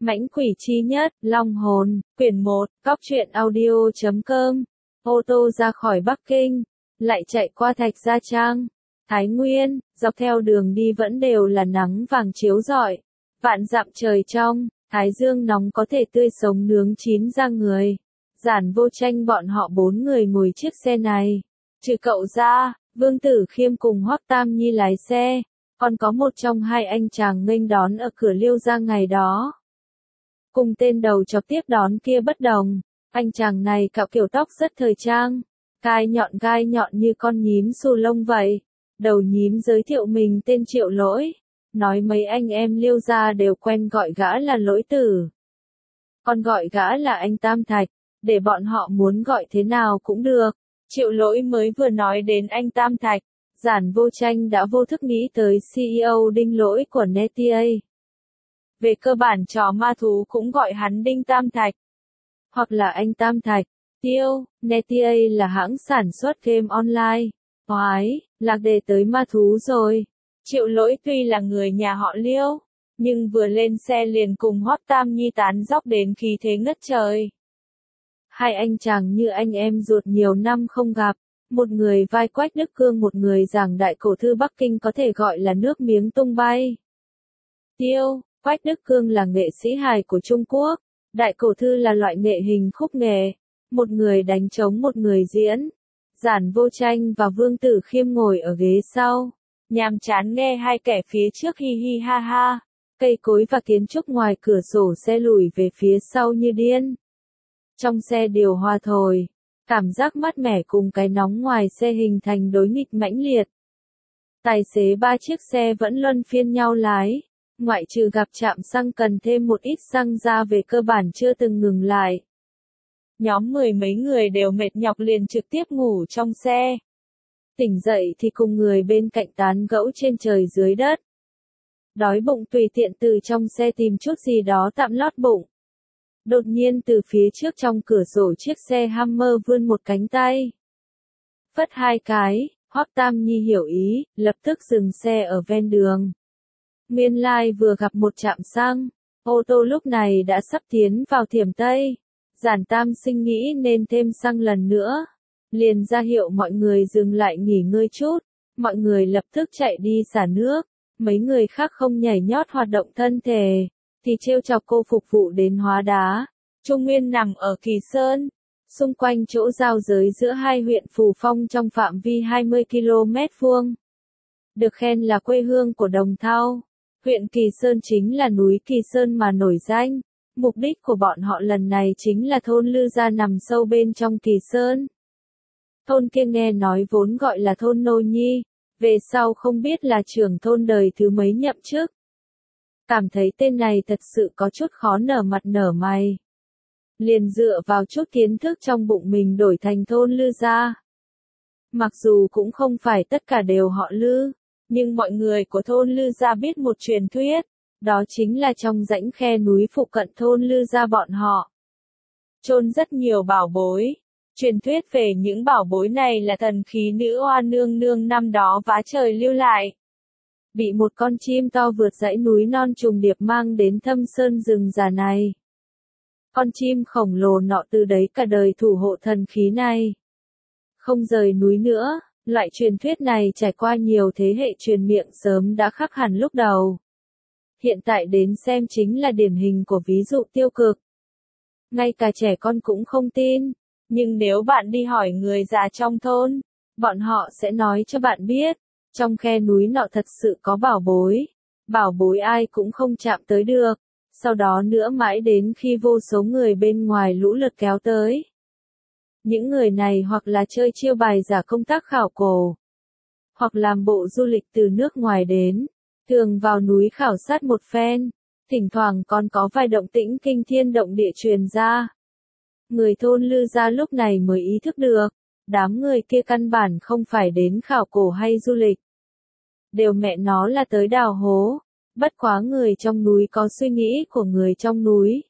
Mãnh quỷ chi nhất, Long hồn, quyển 1, Cóc truyện audio.com. Ô tô ra khỏi Bắc Kinh, lại chạy qua Thạch Gia Trang, Thái Nguyên, dọc theo đường đi vẫn đều là nắng vàng chiếu rọi. Vạn dặm trời trong, thái dương nóng có thể tươi sống nướng chín da người. Giản Vô Tranh bọn họ 4 người ngồi chiếc xe này. Trừ cậu ra, Vương Tử Khiêm cùng Hoắc Tam Nhi lái xe, còn có một trong hai anh chàng nghênh đón ở cửa Liêu Gia ngày đó. Cùng tên đầu chọc tiếp đón kia bất đồng, anh chàng này cạo kiểu tóc rất thời trang, gai nhọn như con nhím xù lông vậy. Đầu nhím giới thiệu mình tên Triệu Lỗi, nói mấy anh em Liêu Gia đều quen gọi gã là Lỗi Tử. Còn gọi gã là anh Tam Thạch, để bọn họ muốn gọi thế nào cũng được. Triệu Lỗi mới vừa nói đến anh Tam Thạch, Giản Vô Tranh đã vô thức nghĩ tới CEO Đinh Lỗi của Netier. Về cơ bản trò ma thú cũng gọi hắn Đinh Tam Thạch, hoặc là anh Tam Thạch. Tiêu, Netier là hãng sản xuất game online. Hoái, lạc đề tới ma thú rồi. Triệu Lỗi tuy là người nhà họ Liêu, nhưng vừa lên xe liền cùng Hoắc Tam Nhi tán dóc đến khí thế ngất trời. Hai anh chàng như anh em ruột nhiều năm không gặp, một người vai Quách Đức Cương, một người giảng đại cổ thư Bắc Kinh có thể gọi là nước miếng tung bay. Tiêu, Quách Đức Cương là nghệ sĩ hài của Trung Quốc, đại cổ thư là loại nghệ hình khúc nghệ, một người đánh trống một người diễn. Giản Vô Tranh và Vương Tử Khiêm ngồi ở ghế sau, nhàm chán nghe hai kẻ phía trước hi hi ha ha, cây cối và kiến trúc ngoài cửa sổ xe lùi về phía sau như điên. Trong xe điều hòa thổi, cảm giác mát mẻ cùng cái nóng ngoài xe hình thành đối nghịch mãnh liệt. Tài xế ba chiếc xe vẫn luân phiên nhau lái, ngoại trừ gặp trạm xăng cần thêm một ít xăng ra về cơ bản chưa từng ngừng lại. Nhóm mười mấy người đều mệt nhọc liền trực tiếp ngủ trong xe. Tỉnh dậy thì cùng người bên cạnh tán gẫu trên trời dưới đất. Đói bụng tùy tiện từ trong xe tìm chút gì đó tạm lót bụng. Đột nhiên từ phía trước trong cửa sổ chiếc xe Hummer vươn một cánh tay. Phất hai cái, Hoắc Tam Nhi hiểu ý, lập tức dừng xe ở ven đường. Nguyên lai vừa gặp một trạm xăng, ô tô lúc này đã sắp tiến vào Thiểm Tây. Giản Tam Sinh nghĩ nên thêm xăng lần nữa, liền ra hiệu mọi người dừng lại nghỉ ngơi chút, mọi người lập tức chạy đi xả nước, mấy người khác không nhảy nhót hoạt động thân thể, thì trêu chọc cô phục vụ đến hóa đá. Trung Nguyên nằm ở Kỳ Sơn, xung quanh chỗ giao giới giữa hai huyện Phù Phong trong phạm vi 20 km vuông. Được khen là quê hương của đồng thau, huyện Kỳ Sơn chính là núi Kỳ Sơn mà nổi danh. Mục đích của bọn họ lần này chính là thôn Lư Gia nằm sâu bên trong Kỳ Sơn. Thôn kia nghe nói vốn gọi là thôn Nô Nhi, về sau không biết là trưởng thôn đời thứ mấy nhậm chức. Cảm thấy tên này thật sự có chút khó nở mặt nở mày. Liền dựa vào chút kiến thức trong bụng mình đổi thành thôn Lư Gia. Mặc dù cũng không phải tất cả đều họ Lư, nhưng mọi người của thôn Lư Gia biết một truyền thuyết. Đó chính là trong rãnh khe núi phụ cận thôn Lư Gia bọn họ chôn rất nhiều bảo bối. Truyền thuyết về những bảo bối này là thần khí nữ oa nương nương năm đó vá trời lưu lại. Bị một con chim to vượt dãy núi non trùng điệp mang đến thâm sơn rừng già này. Con chim khổng lồ nọ từ đấy cả đời thủ hộ thần khí này. Không rời núi nữa, loại truyền thuyết này trải qua nhiều thế hệ truyền miệng sớm đã khắc hẳn lúc đầu. Hiện tại đến xem chính là điển hình của ví dụ tiêu cực. Ngay cả trẻ con cũng không tin, nhưng nếu bạn đi hỏi người già trong thôn, bọn họ sẽ nói cho bạn biết, trong khe núi nọ thật sự có bảo bối ai cũng không chạm tới được, sau đó nữa mãi đến khi vô số người bên ngoài lũ lượt kéo tới. Những người này hoặc là chơi chiêu bài giả công tác khảo cổ, hoặc làm bộ du lịch từ nước ngoài đến. Thường vào núi khảo sát một phen, thỉnh thoảng còn có vài động tĩnh kinh thiên động địa truyền ra. Người thôn Lư Gia lúc này mới ý thức được, đám người kia căn bản không phải đến khảo cổ hay du lịch. Đều mẹ nó là tới đào hố, bất quá người trong núi có suy nghĩ của người trong núi.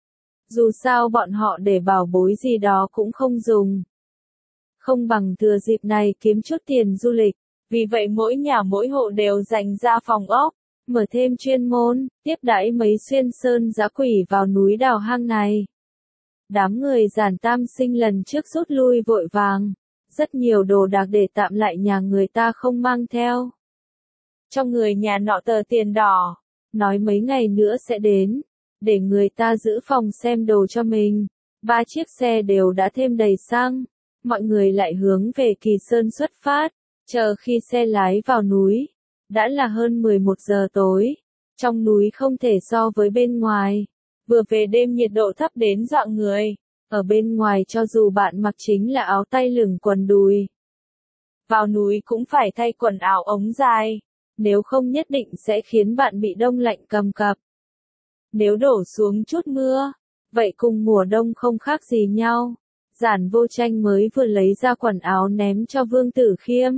Dù sao bọn họ để bảo bối gì đó cũng không dùng. Không bằng thừa dịp này kiếm chút tiền du lịch. Vì vậy mỗi nhà mỗi hộ đều dành ra phòng ốc, mở thêm chuyên môn, tiếp đãi mấy xuyên sơn dã quỷ vào núi đào hang này. Đám người Giản Tam Sinh lần trước rút lui vội vàng, rất nhiều đồ đạc để tạm lại nhà người ta không mang theo. Cho người nhà nọ tờ tiền đỏ, nói mấy ngày nữa sẽ đến, để người ta giữ phòng xem đồ cho mình. 3 chiếc xe đều đã thêm đầy xăng, mọi người lại hướng về Kỳ Sơn xuất phát, chờ khi xe lái vào núi. Đã là hơn 11 giờ tối, trong núi không thể so với bên ngoài. Vừa về đêm nhiệt độ thấp đến dọa người, ở bên ngoài cho dù bạn mặc chính là áo tay lửng quần đùi. Vào núi cũng phải thay quần áo ống dài, nếu không nhất định sẽ khiến bạn bị đông lạnh cầm cập. Nếu đổ xuống chút mưa, vậy cùng mùa đông không khác gì nhau. Giản Vô Tranh mới vừa lấy ra quần áo ném cho Vương Tử Khiêm.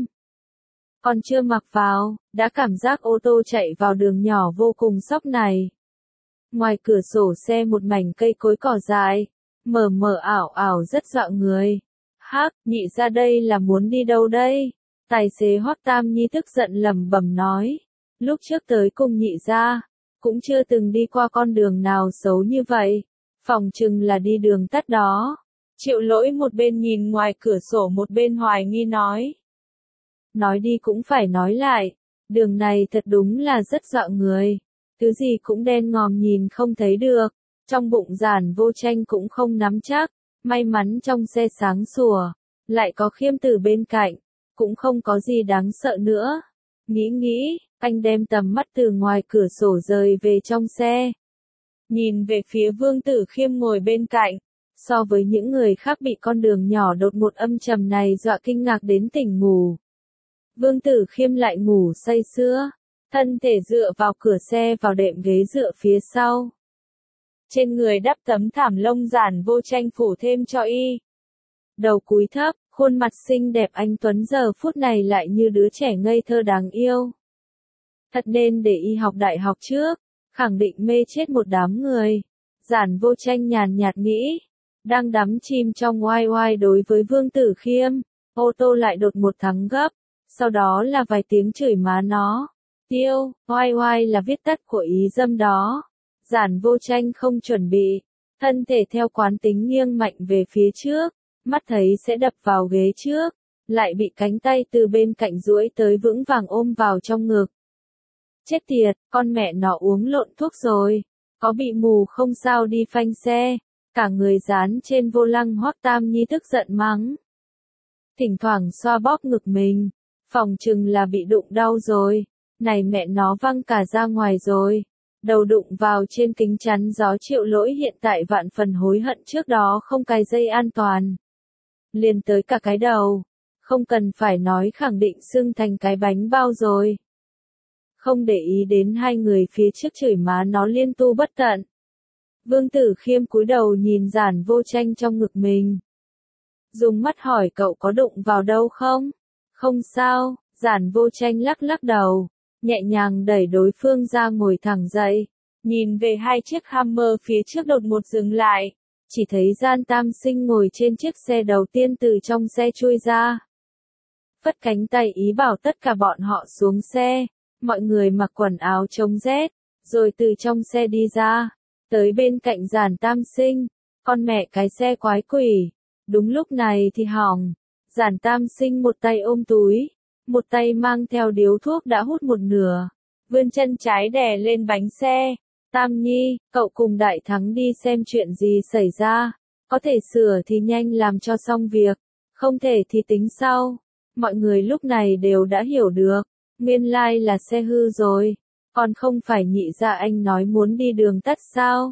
Còn chưa mặc vào, đã cảm giác ô tô chạy vào đường nhỏ vô cùng sóc này. Ngoài cửa sổ xe một mảnh cây cối cỏ dại, mờ mờ ảo ảo rất dọa người. Hắc, nhị ra đây là muốn đi đâu đây? Tài xế Hoắc Tam Nhi tức giận lẩm bẩm nói. Lúc trước tới cùng nhị ra, cũng chưa từng đi qua con đường nào xấu như vậy. Phòng chừng là đi đường tắt đó. Triệu Lỗi một bên nhìn ngoài cửa sổ một bên hoài nghi nói. Nói đi cũng phải nói lại, đường này thật đúng là rất dọa người. Thứ gì cũng đen ngòm nhìn không thấy được. Trong bụng Giản Vô Tranh cũng không nắm chắc. May mắn trong xe sáng sủa, lại có Khiêm Tử bên cạnh, cũng không có gì đáng sợ nữa. Nghĩ, anh đem tầm mắt từ ngoài cửa sổ rời về trong xe. Nhìn về phía Vương Tử Khiêm ngồi bên cạnh, so với những người khác bị con đường nhỏ đột ngột âm trầm này dọa kinh ngạc đến tỉnh ngủ. Vương Tử Khiêm lại ngủ say sưa, thân thể dựa vào cửa xe vào đệm ghế dựa phía sau. Trên người đắp tấm thảm lông Giản Vô Tranh phủ thêm cho y. Đầu cúi thấp, khuôn mặt xinh đẹp anh tuấn giờ phút này lại như đứa trẻ ngây thơ đáng yêu. Thật nên để y học đại học trước, khẳng định mê chết một đám người. Giản Vô Tranh nhàn nhạt nghĩ, đang đắm chìm trong oai oai đối với Vương Tử Khiêm, ô tô lại đột một thắng gấp, sau đó là vài tiếng chửi má nó. Tiêu, oai oai là viết tắt của ý dâm đó. Giản Vô Tranh không chuẩn bị, thân thể theo quán tính nghiêng mạnh về phía trước, mắt thấy sẽ đập vào ghế trước, lại bị cánh tay từ bên cạnh duỗi tới vững vàng ôm vào trong ngực. Chết tiệt, con mẹ nó uống lộn thuốc rồi, có bị mù không sao đi phanh xe, cả người dán trên vô lăng. Hoắc Tam Nhi tức giận mắng. Thỉnh thoảng xoa bóp ngực mình, phòng chừng là bị đụng đau rồi, này mẹ nó văng cả ra ngoài rồi. Đầu đụng vào trên kính chắn gió. Triệu Lỗi hiện tại vạn phần hối hận trước đó không cài dây an toàn. Liền tới cả cái đầu, không cần phải nói khẳng định sưng thành cái bánh bao rồi. Không để ý đến hai người phía trước chửi má nó liên tu bất tận. Vương Tử Khiêm cúi đầu nhìn Giản Vô Tranh trong ngực mình. Dùng mắt hỏi cậu có đụng vào đâu không? Không sao, Giản Vô Tranh lắc lắc đầu, nhẹ nhàng đẩy đối phương ra ngồi thẳng dậy, nhìn về hai chiếc Hammer phía trước đột ngột dừng lại, chỉ thấy Giản Tam Sinh ngồi trên chiếc xe đầu tiên từ trong xe chui ra. Phất cánh tay ý bảo tất cả bọn họ xuống xe, mọi người mặc quần áo chống rét, rồi từ trong xe đi ra, tới bên cạnh Giản Tam Sinh, con mẹ cái xe quái quỷ. Đúng lúc này thì hỏng, Giản Tam Sinh một tay ôm túi, một tay mang theo điếu thuốc đã hút một nửa, vươn chân trái đè lên bánh xe. Tam Nhi, cậu cùng Đại Thắng đi xem chuyện gì xảy ra, có thể sửa thì nhanh làm cho xong việc, không thể thì tính sau. Mọi người lúc này đều đã hiểu được, nguyên lai là xe hư rồi, còn không phải nhị ra anh nói muốn đi đường tắt sao.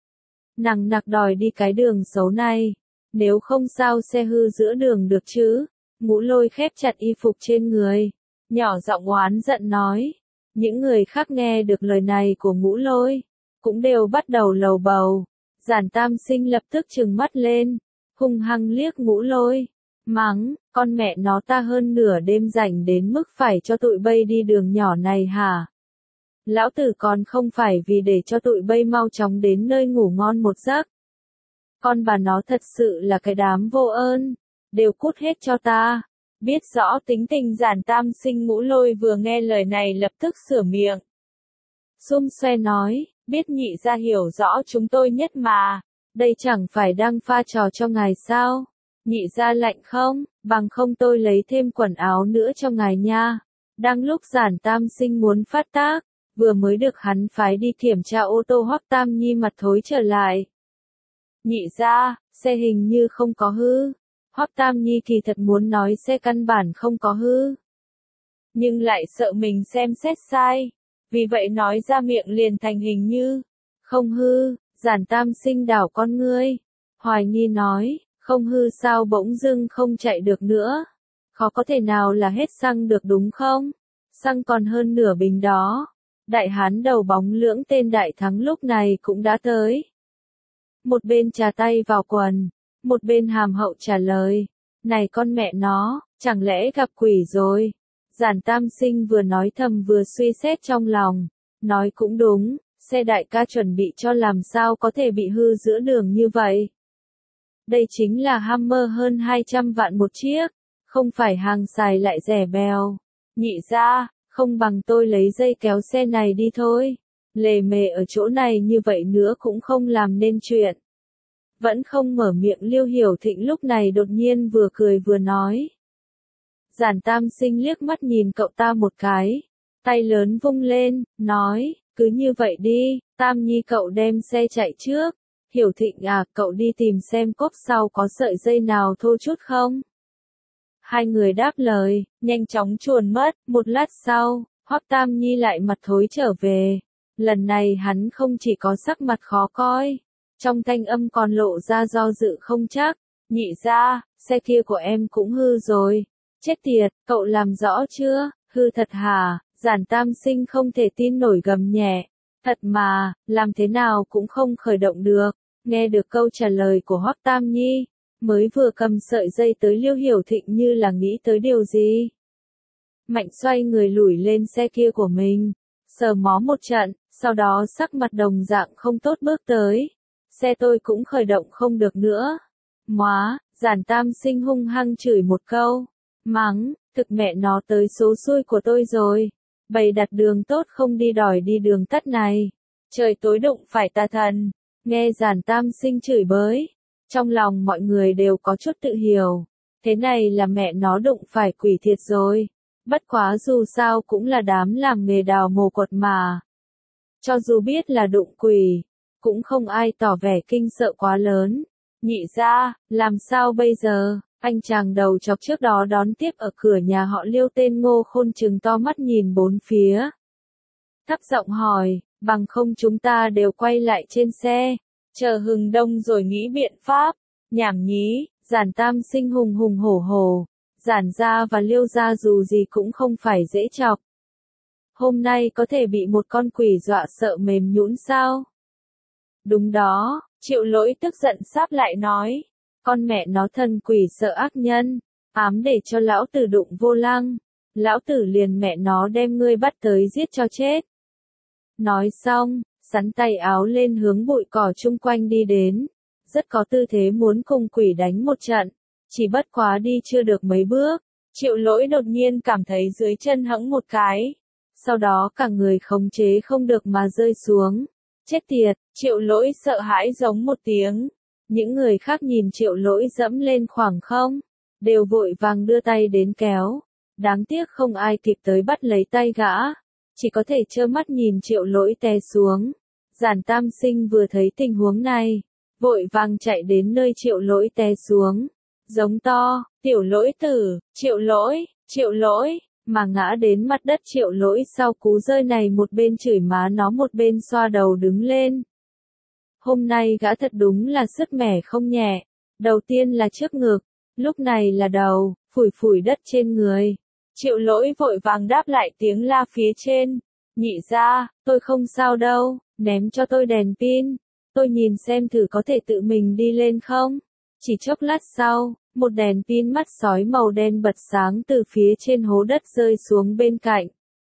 Nằng nặc đòi đi cái đường xấu này, nếu không sao xe hư giữa đường được chứ. Ngũ Lôi khép chặt y phục trên người, nhỏ giọng oán giận nói. Những người khác nghe được lời này của Ngũ Lôi, cũng đều bắt đầu lầu bầu. Giản Tam Sinh lập tức trừng mắt lên, hung hăng liếc Ngũ Lôi, mắng, con mẹ nó ta hơn nửa đêm rảnh đến mức phải cho tụi bay đi đường nhỏ này hả? Lão tử còn không phải vì để cho tụi bay mau chóng đến nơi ngủ ngon một giấc. Con bà nó thật sự là cái đám vô ơn, đều cút hết cho ta. Biết rõ tính tình Giản Tam Sinh. Ngũ Lôi vừa nghe lời này lập tức sửa miệng. Xum xoe nói, biết nhị gia hiểu rõ chúng tôi nhất mà. Đây chẳng phải đang pha trò cho ngài sao? Nhị gia lạnh không? Bằng không tôi lấy thêm quần áo nữa cho ngài nha. Đang lúc Giản Tam Sinh muốn phát tác, vừa mới được hắn phái đi kiểm tra ô tô Hoắc Tam Nhi mặt thối trở lại. Nhị gia, xe hình như không có hư. Hoắc Tam Nhi kỳ thật muốn nói xe căn bản không có hư. Nhưng lại sợ mình xem xét sai. Vì vậy nói ra miệng liền thành hình như không hư. Giản Tam Sinh đảo con ngươi. Hoài nghi nói, không hư sao bỗng dưng không chạy được nữa. Khó có thể nào là hết xăng được đúng không? Xăng còn hơn nửa bình đó. Đại hán đầu bóng lưỡng tên Đại Thắng lúc này cũng đã tới. Một bên trà tay vào quần, một bên hàm hậu trả lời. Này con mẹ nó, chẳng lẽ gặp quỷ rồi? Giản Tam Sinh vừa nói thầm vừa suy xét trong lòng. Nói cũng đúng, xe đại ca chuẩn bị cho làm sao có thể bị hư giữa đường như vậy. Đây chính là Hummer hơn 200 vạn một chiếc, không phải hàng xài lại rẻ bèo. Nhị gia, không bằng tôi lấy dây kéo xe này đi thôi. Lề mề ở chỗ này như vậy nữa cũng không làm nên chuyện. Vẫn không mở miệng Liêu Hiểu Thịnh lúc này đột nhiên vừa cười vừa nói. Giản Tam Sinh liếc mắt nhìn cậu ta một cái, tay lớn vung lên, nói, cứ như vậy đi, Tam Nhi cậu đem xe chạy trước. Hiểu Thịnh à, cậu đi tìm xem cốp sau có sợi dây nào thô chút không? Hai người đáp lời, nhanh chóng chuồn mất, một lát sau, Hoắc Tam Nhi lại mặt thối trở về. Lần này hắn không chỉ có sắc mặt khó coi, trong thanh âm còn lộ ra do dự không chắc. Nhị gia, xe kia của em cũng hư rồi. Chết tiệt, cậu làm rõ chưa? Hư thật hả? Giản Tam Sinh không thể tin nổi gầm nhẹ. Thật mà, làm thế nào cũng không khởi động được. Nghe được câu trả lời của Hoắc Tam Nhi, mới vừa cầm sợi dây tới Liêu Hiểu Thịnh như là nghĩ tới điều gì. Mạnh xoay người lủi lên xe kia của mình, sờ mó một trận, sau đó sắc mặt đồng dạng không tốt bước tới. Xe tôi cũng khởi động không được nữa. Móa, Giản Tam Sinh hung hăng chửi một câu. Mắng, thực mẹ nó tới số xui của tôi rồi. Bày đặt đường tốt không đi đòi đi đường tắt này. Trời tối đụng phải tà thần. Nghe Giản Tam Sinh chửi bới. Trong lòng mọi người đều có chút tự hiểu. Thế này là mẹ nó đụng phải quỷ thiệt rồi. Bất quá dù sao cũng là đám làm nghề đào mồ cột mà. Cho dù biết là đụng quỷ, cũng không ai tỏ vẻ kinh sợ quá lớn. Nhị gia, làm sao bây giờ? Anh chàng đầu chọc trước đó đón tiếp ở cửa nhà họ Liêu tên Ngô Khôn trừng to mắt nhìn bốn phía. Thấp giọng hỏi, bằng không chúng ta đều quay lại trên xe, chờ hừng đông rồi nghĩ biện pháp. Nhảm nhí, Giản Tam Sinh hùng hùng hổ hổ. Giản gia và Liêu gia dù gì cũng không phải dễ chọc. Hôm nay có thể bị một con quỷ dọa sợ mềm nhũn sao? Đúng đó, Triệu Lỗi tức giận sáp lại nói. Con mẹ nó thần quỷ sợ ác nhân, ám để cho lão tử đụng vô lăng. Lão tử liền mẹ nó đem ngươi bắt tới giết cho chết. Nói xong, sắn tay áo lên hướng bụi cỏ chung quanh đi đến. Rất có tư thế muốn cùng quỷ đánh một trận. Chỉ bất quá đi chưa được mấy bước. Triệu Lỗi đột nhiên cảm thấy dưới chân hẫng một cái. Sau đó cả người khống chế không được mà rơi xuống. Chết tiệt, Triệu Lỗi sợ hãi giống một tiếng. Những người khác nhìn Triệu Lỗi dẫm lên khoảng không, đều vội vàng đưa tay đến kéo. Đáng tiếc không ai kịp tới bắt lấy tay gã. Chỉ có thể trơ mắt nhìn Triệu Lỗi té xuống. Giản Tam Sinh vừa thấy tình huống này, vội vàng chạy đến nơi Triệu Lỗi té xuống. Giống to, tiểu lỗi tử, Triệu Lỗi, mà ngã đến mặt đất. Triệu Lỗi sau cú rơi này một bên chửi má nó một bên xoa đầu đứng lên. Hôm nay gã thật đúng là sứt mẻ không nhẹ. Đầu tiên là trước ngực, lúc này là đầu, phủi phủi đất trên người. Triệu Lỗi vội vàng đáp lại tiếng la phía trên. Nhị gia, tôi không sao đâu, ném cho tôi đèn pin. Tôi nhìn xem thử có thể tự mình đi lên không. Chỉ chốc lát sau, một đèn pin mắt sói màu đen bật sáng từ phía trên hố đất rơi xuống bên cạnh.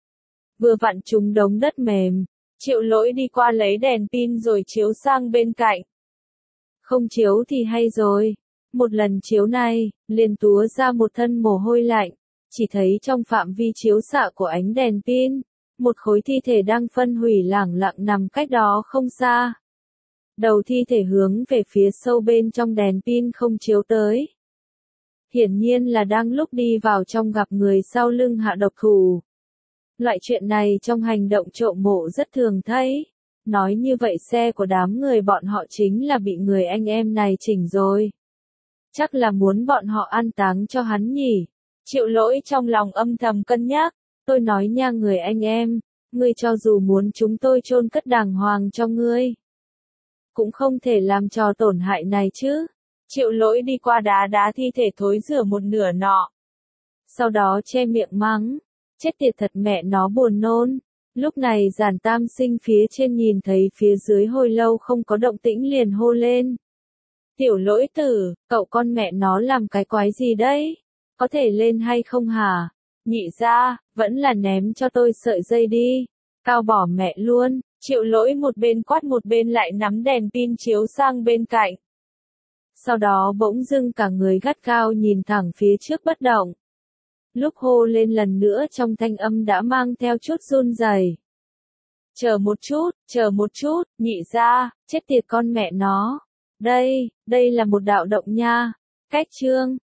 Vừa vặn trúng đống đất mềm. Triệu Lỗi đi qua lấy đèn pin rồi chiếu sang bên cạnh. Không chiếu thì hay rồi. Một lần chiếu này, liền túa ra một thân mồ hôi lạnh. Chỉ thấy trong phạm vi chiếu xạ của ánh đèn pin, một khối thi thể đang phân hủy lẳng lặng nằm cách đó không xa. Đầu thi thể hướng về phía sâu bên trong đèn pin không chiếu tới. Hiển nhiên là đang lúc đi vào trong gặp người sau lưng hạ độc thủ. Loại chuyện này trong hành động trộm mộ rất thường thấy. Nói như vậy xe của đám người bọn họ chính là bị người anh em này chỉnh rồi. Chắc là muốn bọn họ an táng cho hắn nhỉ. Triệu Lỗi trong lòng âm thầm cân nhắc. Tôi nói nha người anh em, ngươi cho dù muốn chúng tôi chôn cất đàng hoàng cho ngươi, cũng không thể làm trò tổn hại này chứ. Triệu Lỗi đi qua đá đá thi thể thối rữa một nửa nọ. Sau đó che miệng mắng, chết tiệt thật mẹ nó buồn nôn. Lúc này Giản Tam Sinh phía trên nhìn thấy phía dưới hồi lâu không có động tĩnh liền hô lên. Tiểu Lỗi tử, cậu con mẹ nó làm cái quái gì đấy? Có thể lên hay không hả? Nhị ra, vẫn là ném cho tôi sợi dây đi. Cao bỏ mẹ luôn. Triệu Lỗi một bên quát một bên lại nắm đèn pin chiếu sang bên cạnh. Sau đó bỗng dưng cả người gắt gao nhìn thẳng phía trước bất động. Lúc hô lên lần nữa trong thanh âm đã mang theo chút run rẩy. Chờ một chút, nhị ra, chết tiệt con mẹ nó. Đây là một đạo động nha. Cách chương.